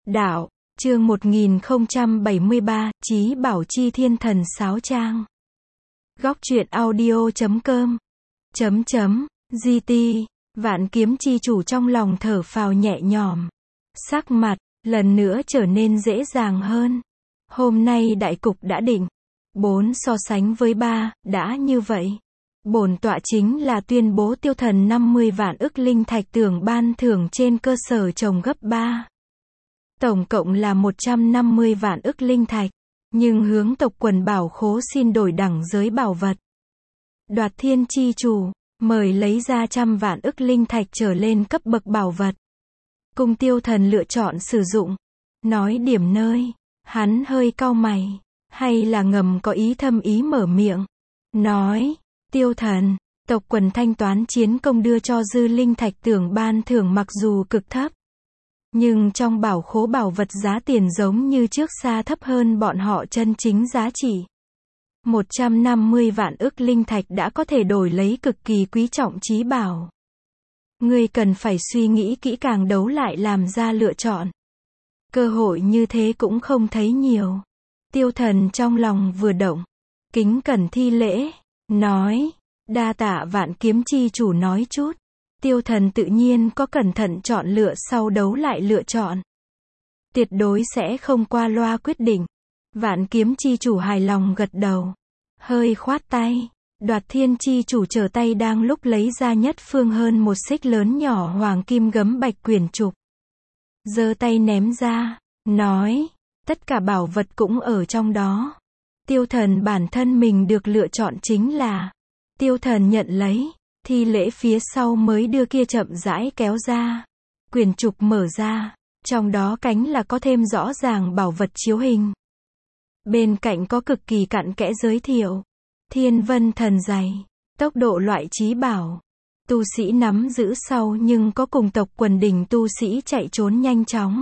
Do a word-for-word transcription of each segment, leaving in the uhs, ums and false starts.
Đạo, chương một nghìn không trăm bảy mươi ba, Chí Bảo Chi Thiên Thần Sáo Trang. Góc truyện audio chấm com. Chấm chấm, giê tê, Vạn Kiếm Chi Chủ trong lòng thở phào nhẹ nhõm. Sắc mặt, lần nữa trở nên dễ dàng hơn. Hôm nay đại cục đã định. Bốn so sánh với ba, đã như vậy. Bổn tọa chính là tuyên bố tiêu thần năm mươi vạn ức linh thạch tưởng ban thưởng trên cơ sở trồng gấp ba. Tổng cộng là một trăm năm mươi vạn ức linh thạch, nhưng hướng tộc quần bảo khố xin đổi đẳng giới bảo vật. Đoạt Thiên Chi Chủ, mời lấy ra trăm vạn ức linh thạch trở lên cấp bậc bảo vật. Cung tiêu thần lựa chọn sử dụng. Nói điểm nơi, hắn hơi cau mày, hay là ngầm có ý thâm ý mở miệng. Nói, tiêu thần, tộc quần thanh toán chiến công đưa cho dư linh thạch tưởng ban thưởng mặc dù cực thấp. Nhưng trong bảo khố bảo vật giá tiền giống như trước xa thấp hơn bọn họ chân chính giá trị. một trăm năm mươi vạn ức linh thạch đã có thể đổi lấy cực kỳ quý trọng chí bảo. Ngươi cần phải suy nghĩ kỹ càng đấu lại làm ra lựa chọn. Cơ hội như thế cũng không thấy nhiều. Tiêu thần trong lòng vừa động, kính cẩn thi lễ, nói, đa tạ Vạn Kiếm Chi Chủ nói chút. Tiêu thần tự nhiên có cẩn thận chọn lựa sau đấu lại lựa chọn. Tuyệt đối sẽ không qua loa quyết định. Vạn Kiếm Chi Chủ hài lòng gật đầu. Hơi khoát tay. Đoạt Thiên Chi Chủ trở tay đang lúc lấy ra nhất phương hơn một xích lớn nhỏ hoàng kim gấm bạch quyển trục. Giơ tay ném ra, nói, tất cả bảo vật cũng ở trong đó. Tiêu thần bản thân mình được lựa chọn chính là. Tiêu thần nhận lấy. Thi lễ phía sau mới đưa kia chậm rãi kéo ra. Quyển trục mở ra. Trong đó cánh là có thêm rõ ràng bảo vật chiếu hình. Bên cạnh có cực kỳ cặn kẽ giới thiệu. Thiên vân thần giày. Tốc độ loại chí bảo. Tu sĩ nắm giữ sau nhưng có cùng tộc quần đỉnh tu sĩ chạy trốn nhanh chóng.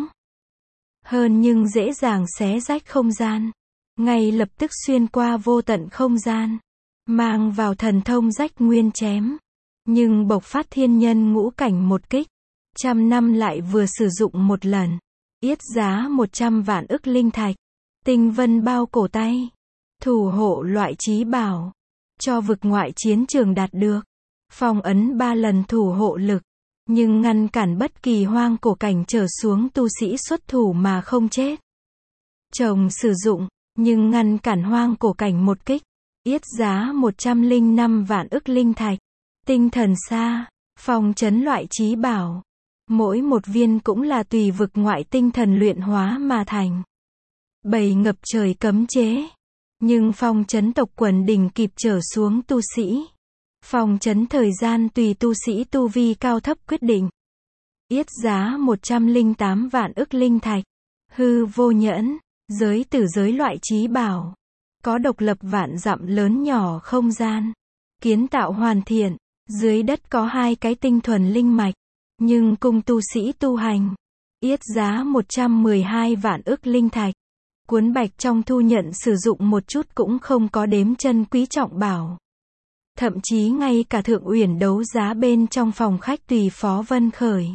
Hơn nhưng dễ dàng xé rách không gian. Ngay lập tức xuyên qua vô tận không gian. Mang vào thần thông rách nguyên chém. Nhưng bộc phát thiên nhân ngũ cảnh một kích. Trăm năm lại vừa sử dụng một lần. Yết giá một trăm vạn ức linh thạch. Tinh vân bao cổ tay. Thủ hộ loại chí bảo. Cho vực ngoại chiến trường đạt được. Phong ấn ba lần thủ hộ lực. Nhưng ngăn cản bất kỳ hoang cổ cảnh trở xuống tu sĩ xuất thủ mà không chết. Chồng sử dụng. Nhưng ngăn cản hoang cổ cảnh một kích. Yết giá một trăm lẻ năm vạn ức linh thạch. Tinh thần xa, phong trấn loại chí bảo. Mỗi một viên cũng là tùy vực ngoại tinh thần luyện hóa mà thành. Bầy ngập trời cấm chế. Nhưng phong trấn tộc quần đỉnh kịp trở xuống tu sĩ. Phong trấn thời gian tùy tu sĩ tu vi cao thấp quyết định. Yết giá một trăm lẻ tám vạn ức linh thạch. Hư vô nhẫn, giới tử giới loại chí bảo. Có độc lập vạn dặm lớn nhỏ không gian. Kiến tạo hoàn thiện. Dưới đất có hai cái tinh thuần linh mạch. Nhưng cung tu sĩ tu hành. Yết giá một trăm mười hai vạn ức linh thạch. Cuốn bạch trong thu nhận sử dụng một chút cũng không có đếm chân quý trọng bảo. Thậm chí ngay cả thượng uyển đấu giá bên trong phòng khách tùy Phó Vân Khởi.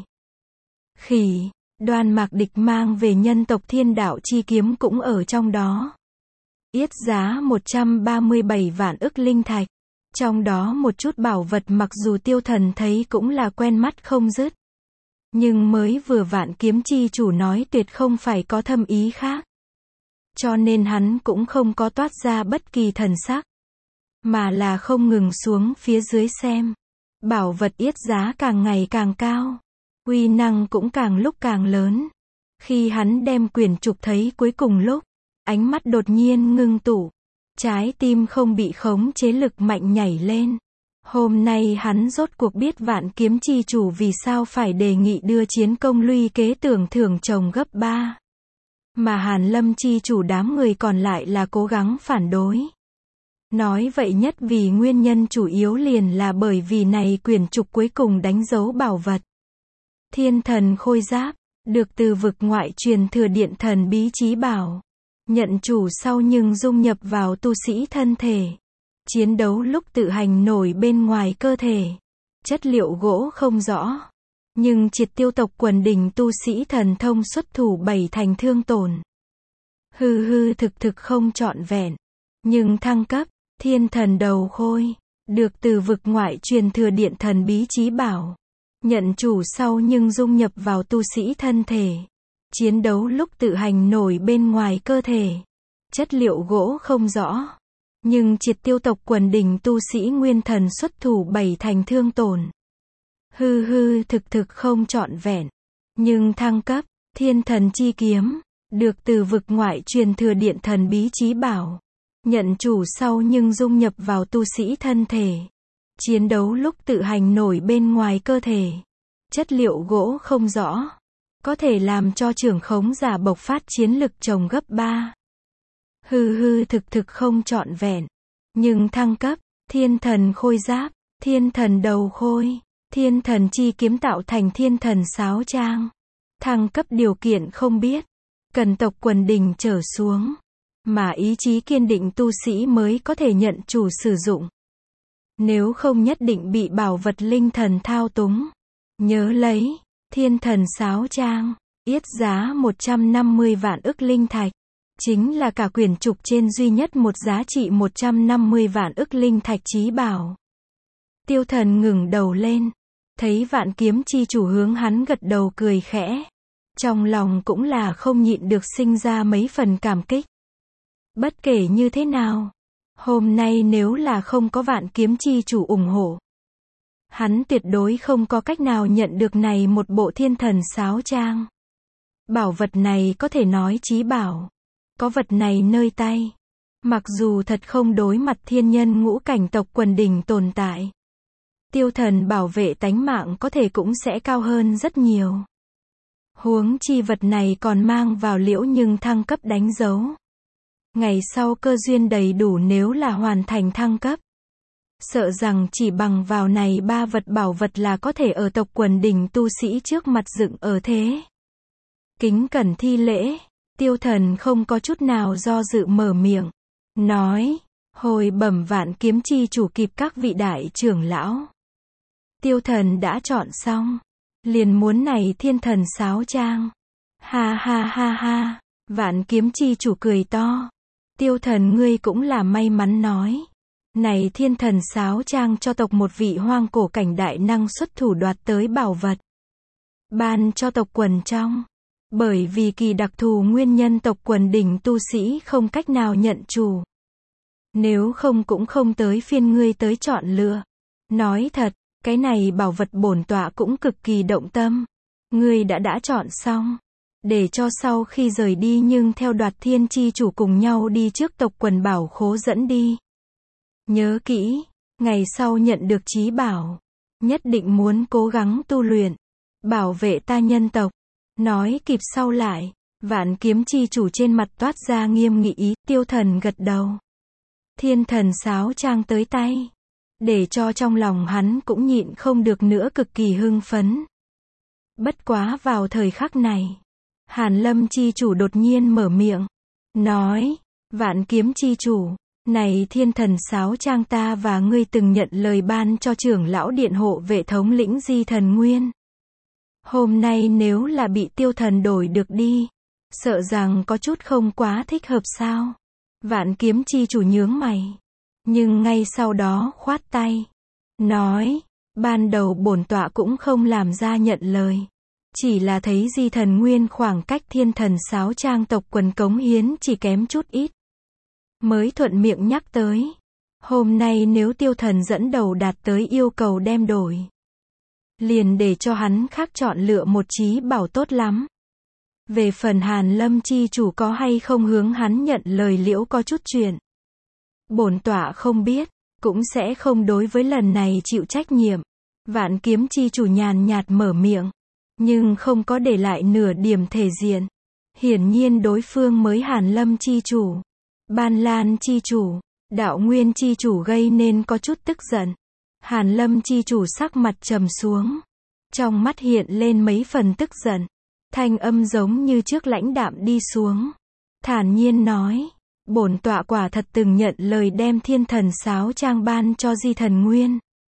Khỉ, Đoan Mạc Địch mang về nhân tộc thiên đạo chi kiếm cũng ở trong đó. Yết giá một trăm ba mươi bảy vạn ức linh thạch. Trong đó một chút bảo vật mặc dù tiêu thần thấy cũng là quen mắt không dứt. Nhưng mới vừa Vạn Kiếm Chi Chủ nói tuyệt không phải có thâm ý khác. Cho nên hắn cũng không có toát ra bất kỳ thần sắc. Mà là không ngừng xuống phía dưới xem. Bảo vật yết giá càng ngày càng cao. Uy năng cũng càng lúc càng lớn. Khi hắn đem quyển trục thấy cuối cùng lúc. Ánh mắt đột nhiên ngưng tụ. Trái tim không bị khống chế lực mạnh nhảy lên. Hôm nay hắn rốt cuộc biết Vạn Kiếm Chi Chủ vì sao phải đề nghị đưa chiến công luy kế tưởng thưởng chồng gấp ba. Mà Hàn Lâm Chi Chủ đám người còn lại là cố gắng phản đối. Nói vậy nhất vì nguyên nhân chủ yếu liền là bởi vì này quyển trục cuối cùng đánh dấu bảo vật. Thiên thần khôi giáp, được từ vực ngoại truyền thừa điện thần bí chí bảo. Nhận chủ sau nhưng dung nhập vào tu sĩ thân thể. Chiến đấu lúc tự hành nổi bên ngoài cơ thể. Chất liệu gỗ không rõ. Nhưng triệt tiêu tộc quần đỉnh tu sĩ thần thông xuất thủ bảy thành thương tổn. Hư hư thực thực không trọn vẹn. Nhưng thăng cấp, thiên thần đầu khôi. Được từ vực ngoại truyền thừa điện thần bí chí bảo. Nhận chủ sau nhưng dung nhập vào tu sĩ thân thể. Chiến đấu lúc tự hành nổi bên ngoài cơ thể. Chất liệu gỗ không rõ. Nhưng triệt tiêu tộc quần đỉnh tu sĩ nguyên thần xuất thủ bảy thành thương tổn. Hư hư thực thực không trọn vẹn. Nhưng thăng cấp, thiên thần chi kiếm. Được từ vực ngoại truyền thừa điện thần bí chí bảo. Nhận chủ sau nhưng dung nhập vào tu sĩ thân thể. Chiến đấu lúc tự hành nổi bên ngoài cơ thể. Chất liệu gỗ không rõ. Có thể làm cho trưởng khống giả bộc phát chiến lực chồng gấp ba. Hư hư thực thực không trọn vẹn. Nhưng thăng cấp, thiên thần khôi giáp, thiên thần đầu khôi, thiên thần chi kiếm tạo thành thiên thần sáo trang. Thăng cấp điều kiện không biết. Cần tộc quần đỉnh trở xuống. Mà ý chí kiên định tu sĩ mới có thể nhận chủ sử dụng. Nếu không nhất định bị bảo vật linh thần thao túng. Nhớ lấy, thiên thần sáo trang, yết giá một trăm năm mươi vạn ức linh thạch. Chính là cả quyển trục trên duy nhất một giá trị một trăm năm mươi vạn ức linh thạch chí bảo. Tiêu thần ngừng đầu lên. Thấy vạn kiếm chi chủ hướng hắn gật đầu cười khẽ. Trong lòng cũng là không nhịn được sinh ra mấy phần cảm kích. Bất kể như thế nào, hôm nay nếu là không có vạn kiếm chi chủ ủng hộ, hắn tuyệt đối không có cách nào nhận được này một bộ thiên thần sáo trang. Bảo vật này có thể nói chí bảo. Có vật này nơi tay. Mặc dù thật không đối mặt thiên nhân ngũ cảnh tộc quần đỉnh tồn tại. Tiêu thần bảo vệ tánh mạng có thể cũng sẽ cao hơn rất nhiều. Huống chi vật này còn mang vào liễu nhưng thăng cấp đánh dấu. Ngày sau cơ duyên đầy đủ nếu là hoàn thành thăng cấp. Sợ rằng chỉ bằng vào này ba vật bảo vật là có thể ở tộc quần đỉnh tu sĩ trước mặt dựng ở thế. Kính cẩn thi lễ, tiêu thần không có chút nào do dự mở miệng. Nói, hồi bẩm vạn kiếm chi chủ kịp các vị đại trưởng lão. Tiêu thần đã chọn xong. Liền muốn này thiên thần sáo trang. Ha ha ha ha, vạn kiếm chi chủ cười to. Tiêu thần ngươi cũng là may mắn nói. Này thiên thần sáo trang cho tộc một vị hoang cổ cảnh đại năng xuất thủ đoạt tới bảo vật. Ban cho tộc quần trong. Bởi vì kỳ đặc thù nguyên nhân tộc quần đỉnh tu sĩ không cách nào nhận chủ. Nếu không cũng không tới phiên ngươi tới chọn lựa. Nói thật, cái này bảo vật bổn tọa cũng cực kỳ động tâm. Ngươi đã đã chọn xong. Để cho sau khi rời đi nhưng theo đoạt thiên chi chủ cùng nhau đi trước tộc quần bảo khố dẫn đi. Nhớ kỹ, ngày sau nhận được chí bảo. Nhất định muốn cố gắng tu luyện. Bảo vệ ta nhân tộc. Nói kịp sau lại. Vạn kiếm chi chủ trên mặt toát ra nghiêm nghị ý. Tiêu thần gật đầu. Thiên thần sáo trang tới tay. Để cho trong lòng hắn cũng nhịn không được nữa cực kỳ hưng phấn. Bất quá vào thời khắc này. Hàn Lâm chi chủ đột nhiên mở miệng. Nói, vạn kiếm chi chủ, này thiên thần sáo trang ta và ngươi từng nhận lời ban cho trưởng lão điện hộ vệ thống lĩnh di thần nguyên. Hôm nay nếu là bị tiêu thần đổi được đi, sợ rằng có chút không quá thích hợp sao. Vạn kiếm chi chủ nhướng mày. Nhưng ngay sau đó khoát tay. Nói, ban đầu bổn tọa cũng không làm ra nhận lời. Chỉ là thấy di thần nguyên khoảng cách thiên thần sáo trang tộc quần cống hiến chỉ kém chút ít. Mới thuận miệng nhắc tới. Hôm nay nếu tiêu thần dẫn đầu đạt tới yêu cầu đem đổi. Liền để cho hắn khác chọn lựa một chí bảo tốt lắm. Về phần Hàn Lâm chi chủ có hay không hướng hắn nhận lời liễu có chút chuyện. Bổn tọa không biết, cũng sẽ không đối với lần này chịu trách nhiệm. Vạn kiếm chi chủ nhàn nhạt mở miệng. Nhưng không có để lại nửa điểm thể diện. Hiển nhiên đối phương mới Hàn Lâm chi chủ, Ban Lan chi chủ, Đạo Nguyên chi chủ gây nên có chút tức giận. Hàn Lâm chi chủ sắc mặt trầm xuống. Trong mắt hiện lên mấy phần tức giận. Thanh âm giống như trước lãnh đạm đi xuống. Thản nhiên nói. Bổn tọa quả thật từng nhận lời đem thiên thần sáo trang ban cho di thần nguyên.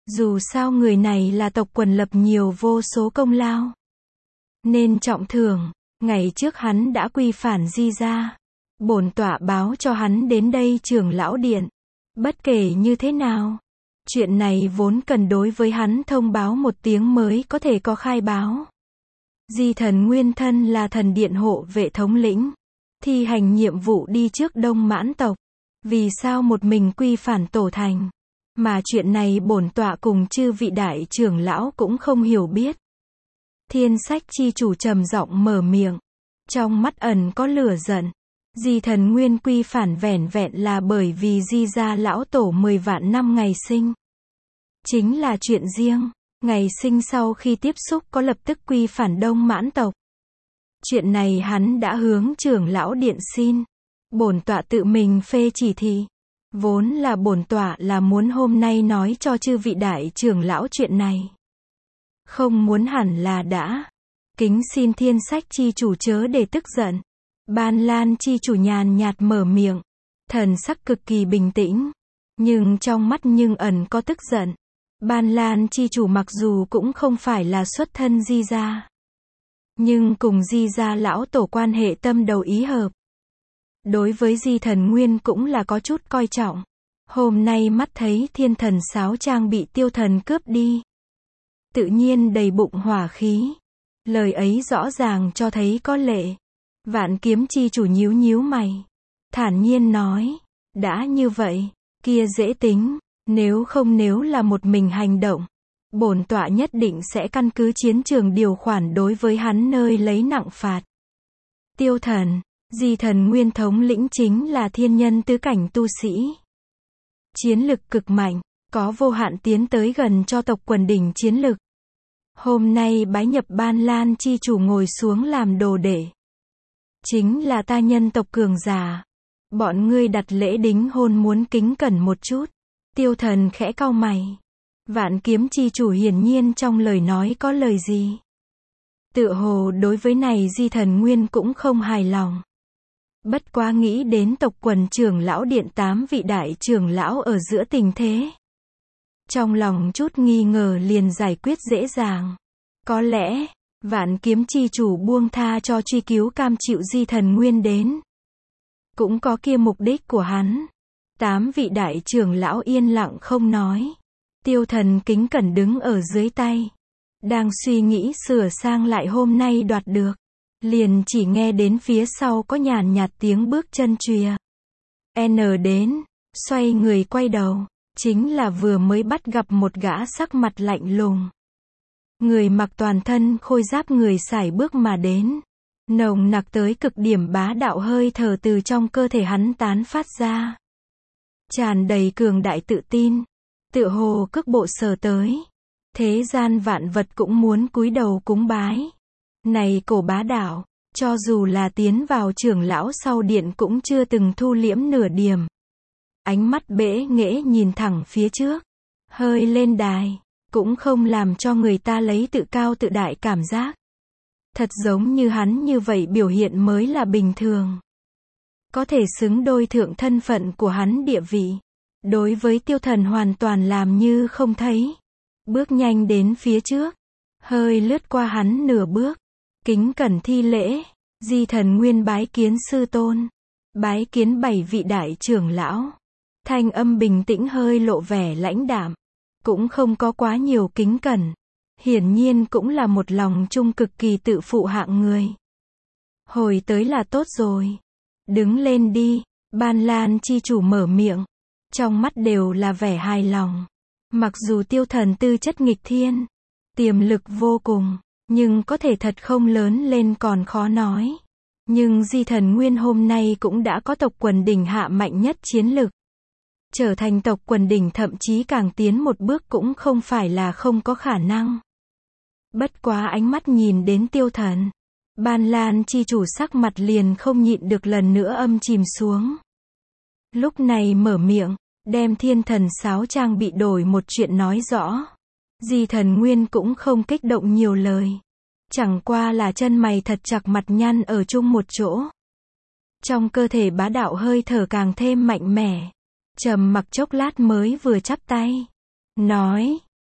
Dù sao người này là tộc quần lập nhiều vô số công lao, nên trọng thưởng. Ngày trước hắn đã quy phản Di gia. Bổn tọa báo cho hắn đến đây trưởng lão điện. Bất kể như thế nào, chuyện này vốn cần đối với hắn thông báo một tiếng mới có thể có khai báo. Di thần nguyên thân là thần điện hộ vệ thống lĩnh, thi hành nhiệm vụ đi trước Đông Mãn tộc. Vì sao một mình quy phản tổ thành? Mà chuyện này bổn tọa cùng chư vị đại trưởng lão cũng không hiểu biết. Thiên Sách chi chủ trầm giọng mở miệng, trong mắt ẩn có lửa giận. Di thần nguyên quy phản vẻn vẹn là bởi vì Di gia lão tổ mười vạn năm ngày sinh. Chính là chuyện riêng. Ngày sinh sau khi tiếp xúc có lập tức quy phản Đông Mãn tộc. Chuyện này hắn đã hướng trưởng lão điện xin. Bổn tọa tự mình phê chỉ thị. Vốn là bổn tọa là muốn hôm nay nói cho chư vị đại trưởng lão chuyện này. Không muốn hẳn là đã. Kính xin Thiên Sách chi chủ chớ để tức giận. Ban Lan chi chủ nhàn nhạt mở miệng. Thần sắc cực kỳ bình tĩnh. Nhưng trong mắt nhưng ẩn có tức giận. Ban Lan chi chủ mặc dù cũng không phải là xuất thân Di gia, nhưng cùng Di gia lão tổ quan hệ tâm đầu ý hợp. Đối với Di thần nguyên cũng là có chút coi trọng. Hôm nay mắt thấy thiên thần sáo trang bị tiêu thần cướp đi, tự nhiên đầy bụng hỏa khí. Lời ấy rõ ràng cho thấy có lệ. Vạn kiếm chi chủ nhíu nhíu mày, thản nhiên nói, đã như vậy, kia dễ tính. Nếu không nếu là một mình hành động, bổn tọa nhất định sẽ căn cứ chiến trường điều khoản đối với hắn nơi lấy nặng phạt. Tiêu thần, Di thần nguyên thống lĩnh chính là thiên nhân tứ cảnh tu sĩ. Chiến lực cực mạnh, có vô hạn tiến tới gần cho tộc quần đỉnh chiến lực. Hôm nay bái nhập Ban Lan chi chủ ngồi xuống làm đồ đệ. Chính là ta nhân tộc cường giả. Bọn ngươi đặt lễ đính hôn muốn kính cẩn một chút. Tiêu thần khẽ cau mày. Vạn kiếm chi chủ hiển nhiên trong lời nói có lời gì. Tựa hồ đối với này Di thần nguyên cũng không hài lòng. Bất quá nghĩ đến tộc quần trưởng lão điện tám vị đại trưởng lão ở giữa tình thế. Trong lòng chút nghi ngờ liền giải quyết dễ dàng. Có lẽ, vạn kiếm chi chủ buông tha cho truy cứu cam chịu Di thần nguyên đến. Cũng có kia mục đích của hắn. Tám vị đại trưởng lão yên lặng không nói. Tiêu thần kính cẩn đứng ở dưới tay. Đang suy nghĩ sửa sang lại hôm nay đoạt được. Liền chỉ nghe đến phía sau có nhàn nhạt tiếng bước chân chùa. N đến, xoay người quay đầu. Chính là vừa mới bắt gặp một gã sắc mặt lạnh lùng. Người mặc toàn thân khôi giáp người sải bước mà đến. Nồng nặc tới cực điểm bá đạo hơi thở từ trong cơ thể hắn tán phát ra. Tràn đầy cường đại tự tin. Tựa hồ cước bộ sờ tới. Thế gian vạn vật cũng muốn cúi đầu cúng bái. Này cổ bá đạo, cho dù là tiến vào trưởng lão sau điện cũng chưa từng thu liễm nửa điểm. Ánh mắt bẽ nghễ nhìn thẳng phía trước. Hơi lên đài, cũng không làm cho người ta lấy tự cao tự đại cảm giác. Thật giống như hắn như vậy biểu hiện mới là bình thường. Có thể xứng đôi thượng thân phận của hắn địa vị. Đối với tiêu thần hoàn toàn làm như không thấy. Bước nhanh đến phía trước. Hơi lướt qua hắn nửa bước. Kính cẩn thi lễ. Di thần nguyên bái kiến sư tôn. Bái kiến bảy vị đại trưởng lão. Thanh âm bình tĩnh hơi lộ vẻ lãnh đạm. Cũng không có quá nhiều kính cẩn. Hiển nhiên cũng là một lòng trung cực kỳ tự phụ hạng người. Hồi tới là tốt rồi. Đứng lên đi. Ban Lan chi chủ mở miệng. Trong mắt đều là vẻ hài lòng. Mặc dù tiêu thần tư chất nghịch thiên, tiềm lực vô cùng, nhưng có thể thật không lớn lên còn khó nói. Nhưng Di thần nguyên hôm nay cũng đã có tộc quần đỉnh hạ mạnh nhất chiến lực. Trở thành tộc quần đỉnh thậm chí càng tiến một bước cũng không phải là không có khả năng. Bất quá ánh mắt nhìn đến tiêu thần. Ban Lan chi chủ sắc mặt liền không nhịn được lần nữa âm chìm xuống. Lúc này mở miệng, đem thiên thần sáo trang bị đổi một chuyện nói rõ. Di thần nguyên cũng không kích động nhiều lời. Chẳng qua là chân mày thật chặt mặt nhăn ở chung một chỗ. Trong cơ thể bá đạo hơi thở càng thêm mạnh mẽ. Trầm mặc chốc lát mới vừa chắp tay. Nói,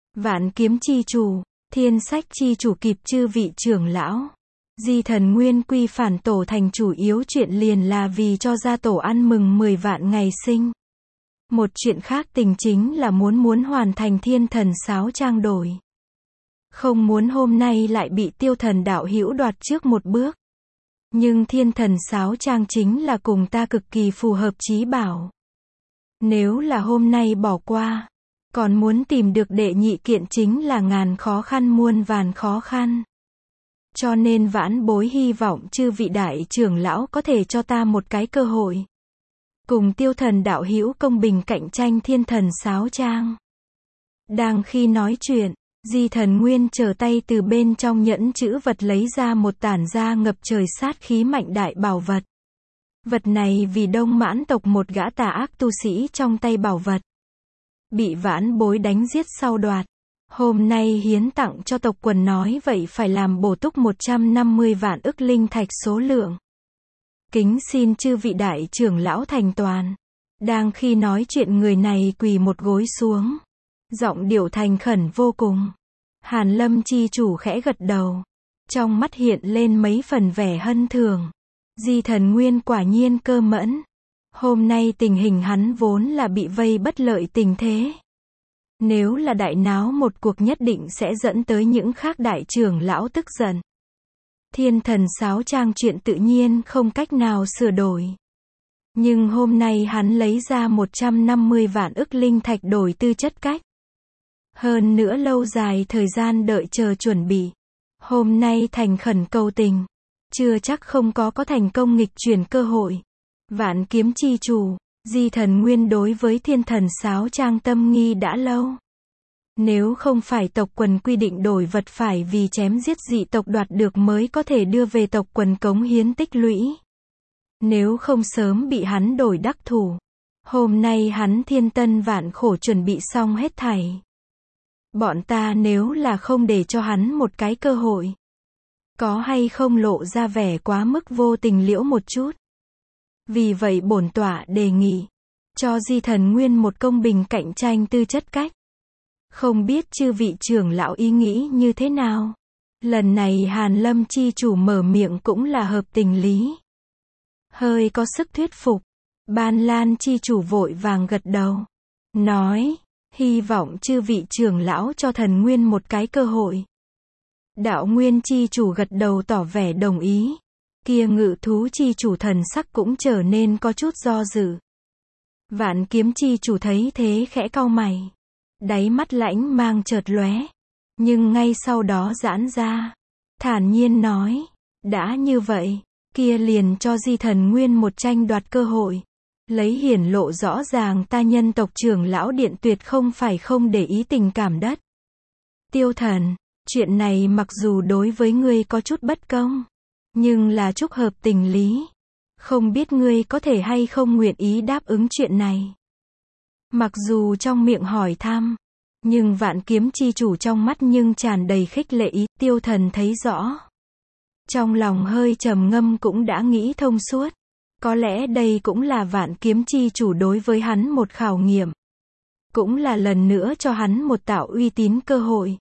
Vạn kiếm chi chủ, thiên sách chi chủ kịp chư vị trưởng lão. Di Thần Nguyên quy phản tổ thành chủ yếu chuyện liền là vì cho gia tổ ăn mừng mười vạn ngày sinh. Một chuyện khác tình chính là muốn muốn hoàn thành thiên thần sáo trang đổi. Không muốn hôm nay lại bị tiêu thần đạo hữu đoạt trước một bước. Nhưng thiên thần sáo trang chính là cùng ta cực kỳ phù hợp chí bảo. Nếu là hôm nay bỏ qua, còn muốn tìm được đệ nhị kiện chính là ngàn khó khăn muôn vàn khó khăn. Cho nên vãn bối hy vọng chư vị đại trưởng lão có thể cho ta một cái cơ hội. Cùng tiêu thần đạo hữu công bình cạnh tranh thiên thần sáo trang. Đang khi nói chuyện, Di Thần Nguyên trở tay từ bên trong nhẫn chữ vật lấy ra một tản ra ngập trời sát khí mạnh đại bảo vật. Vật này vì Đông Mãn tộc một gã tà ác tu sĩ trong tay bảo vật. Bị vãn bối đánh giết sau đoạt. Hôm nay hiến tặng cho tộc quần nói vậy phải làm bổ túc một trăm năm mươi vạn ức linh thạch số lượng. Kính xin chư vị đại trưởng lão thành toàn. Đang khi nói chuyện người này quỳ một gối xuống. Giọng điệu thành khẩn vô cùng. Hàn Lâm chi chủ khẽ gật đầu. Trong mắt hiện lên mấy phần vẻ hân thường. Di Thần Nguyên quả nhiên cơ mẫn. Hôm nay tình hình hắn vốn là bị vây bất lợi tình thế. Nếu là đại náo một cuộc nhất định sẽ dẫn tới những khác đại trưởng lão tức giận. Thiên thần sáo trang chuyện tự nhiên không cách nào sửa đổi. Nhưng hôm nay hắn lấy ra một trăm năm mươi vạn ức linh thạch đổi tư chất cách. Hơn nữa lâu dài thời gian đợi chờ chuẩn bị. Hôm nay thành khẩn cầu tình. Chưa chắc không có có thành công nghịch chuyển cơ hội. Vạn kiếm chi chủ, Di Thần Nguyên đối với thiên thần sáo trang tâm nghi đã lâu. Nếu không phải tộc quần quy định đổi vật phải vì chém giết dị tộc đoạt được mới có thể đưa về tộc quần cống hiến tích lũy. Nếu không sớm bị hắn đổi đắc thủ. Hôm nay hắn thiên tân vạn khổ chuẩn bị xong hết thảy. Bọn ta nếu là không để cho hắn một cái cơ hội. Có hay không lộ ra vẻ quá mức vô tình liễu một chút. Vì vậy bổn tọa đề nghị. Cho Di Thần Nguyên một công bình cạnh tranh tư chất cách. Không biết chư vị trưởng lão ý nghĩ như thế nào. Lần này Hàn Lâm chi chủ mở miệng cũng là hợp tình lý. Hơi có sức thuyết phục. Ban Lan chi chủ vội vàng gật đầu. Nói, hy vọng chư vị trưởng lão cho Thần Nguyên một cái cơ hội. Đạo Nguyên chi chủ gật đầu tỏ vẻ đồng ý. Kia Ngự Thú chi chủ thần sắc cũng trở nên có chút do dự. Vạn kiếm chi chủ thấy thế khẽ cau mày. Đáy mắt lãnh mang chợt lóe. Nhưng ngay sau đó giãn ra. Thản nhiên nói. Đã như vậy. Kia liền cho Di Thần Nguyên một tranh đoạt cơ hội. Lấy hiển lộ rõ ràng ta nhân tộc trưởng lão điện tuyệt không phải không để ý tình cảm đất. Tiêu thần. Chuyện này mặc dù đối với ngươi có chút bất công. Nhưng là chúc hợp tình lý. Không biết ngươi có thể hay không nguyện ý đáp ứng chuyện này. Mặc dù trong miệng hỏi thăm. Nhưng vạn kiếm chi chủ trong mắt nhưng tràn đầy khích lệ ý. Tiêu thần thấy rõ. Trong lòng hơi trầm ngâm cũng đã nghĩ thông suốt. Có lẽ đây cũng là vạn kiếm chi chủ đối với hắn một khảo nghiệm. Cũng là lần nữa cho hắn một tạo uy tín cơ hội.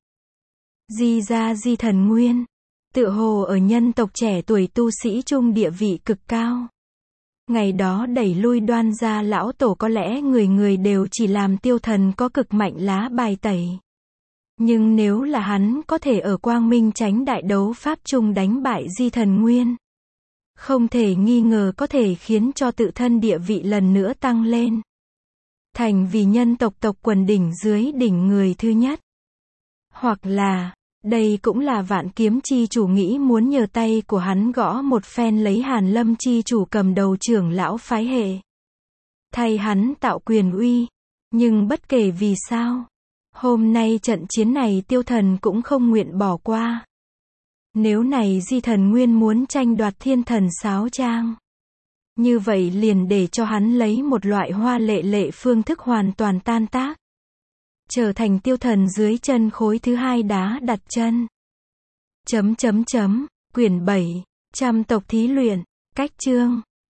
Di gia Di Thần Nguyên. Tựa hồ ở nhân tộc trẻ tuổi tu sĩ trung địa vị cực cao. Ngày đó đẩy lui Đoan gia lão tổ có lẽ người người đều chỉ làm tiêu thần có cực mạnh lá bài tẩy. Nhưng nếu là hắn có thể ở quang minh chánh đại đấu pháp trung đánh bại Di Thần Nguyên. Không thể nghi ngờ có thể khiến cho tự thân địa vị lần nữa tăng lên. Thành vì nhân tộc tộc quần đỉnh dưới đỉnh người thứ nhất. Hoặc là, đây cũng là vạn kiếm chi chủ nghĩ muốn nhờ tay của hắn gõ một phen lấy Hàn Lâm chi chủ cầm đầu trưởng lão phái hệ. Thay hắn tạo quyền uy. Nhưng bất kể vì sao. Hôm nay trận chiến này tiêu thần cũng không nguyện bỏ qua. Nếu này Di Thần Nguyên muốn tranh đoạt thiên thần sáo trang. Như vậy liền để cho hắn lấy một loại hoa lệ lệ phương thức hoàn toàn tan tác. Trở thành tiêu thần dưới chân khối thứ hai đá đặt chân. Chấm chấm chấm, quyển bảy, trăm tộc thí luyện, cách chương.